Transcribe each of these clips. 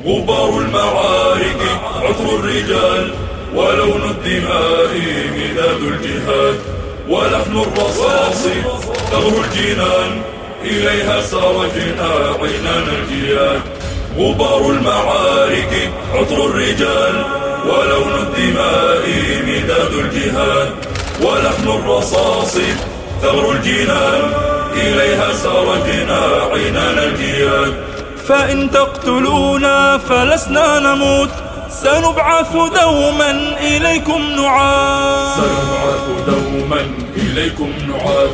غبار المعارك عطر الرجال، ولون الدماء مداد الجهاد، ولحن الرصاص ثغر الجنان، إليها سرجنا عنان الجياد. غبار المعارك عطر الرجال، ولون الدماء مداد الجهاد، ولحن الرصاص ثغر الجنان، إليها سرجنا عنان الجياد. فإن تقتلونا فلسنا نموت، سنبعث دوما إليكم نعاد، سنبعث دوما إليكم نعاد،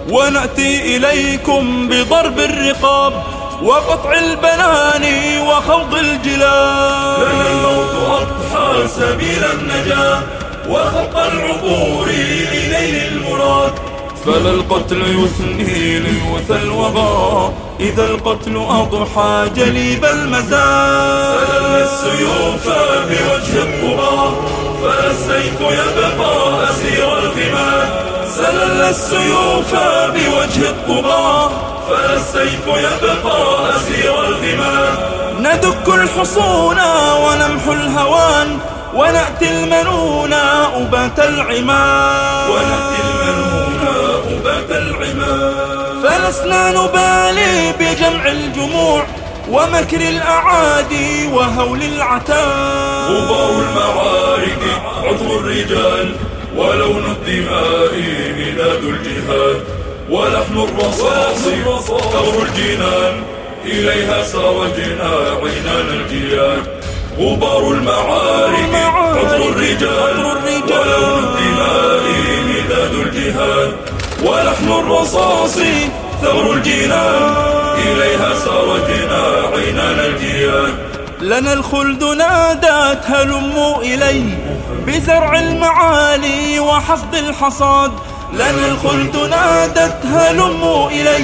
ونأتي إليكم بضرب الرقاب وقطع البنان وخوض الجلاد. لنا الموت أضحى سبيل النجاة، وخط العبور إليه المراد. فلا القتل يثني ليوث الوغى، إذا القتل أضحى جليب المزاد. سللنا السيوف بوجه الطغاة، فلا السيف يبقى أسير الغماد. سللنا السيوف بوجه الطغاة، فلا السيف يبقى أسير الغماد. ندك الحصون ونمحو الهوان، ونأتي المنون أبات العماد، ونأتي المنون أبات العماد. فلسنا نبالي بجمع الجموع ومكر الأعادي وهول العتاد. غبار المعارك عطر الرجال، ولون الدماء مداد الجهاد، ولحن الرصاص ثغر الجنان، إليها سرجنا عنان الجياد. غبار المعارك عطر الرجال، ولون الدماء مداد الجهاد، ولحن الرصاص ثغر الجنان، إليها سرجنا عنان الجياد. لنا الخلد نادت هلموا إلي، بزرع المعالي وحصد الحصاد. لنا الخلد نادت هلموا إلي،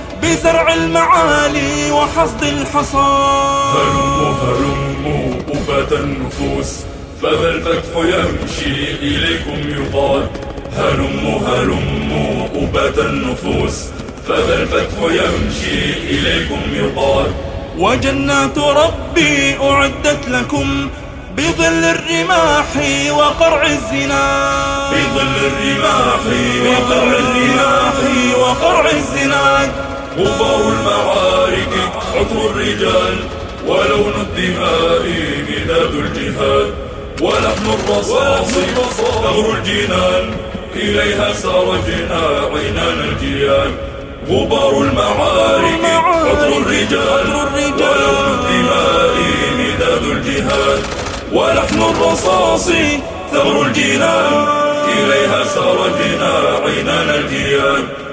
بزرع المعالي وحصد الحصاد. هلموا أبات النفوس، فذا الفتح يمشي إليكم يقاد. هلموا أبات النفوس، فذا الفتح يمشي إليكم يقاد. وجنات ربي أعدت لكم، بظل الرماح وقرع الزناد. بظل الرماح وقرع الزناد. غبار المعارك عطر الرجال، ولون الدماء مداد الجهاد، ولحن الرصاص ثغر الجنان، إليها سرجنا عنان الجياد. غبار المعارك عطر الرجال، ولون الدماء مداد الجهاد، ولحن الرصاص ثغر الجنان، إليها سرجنا عنان الجياد.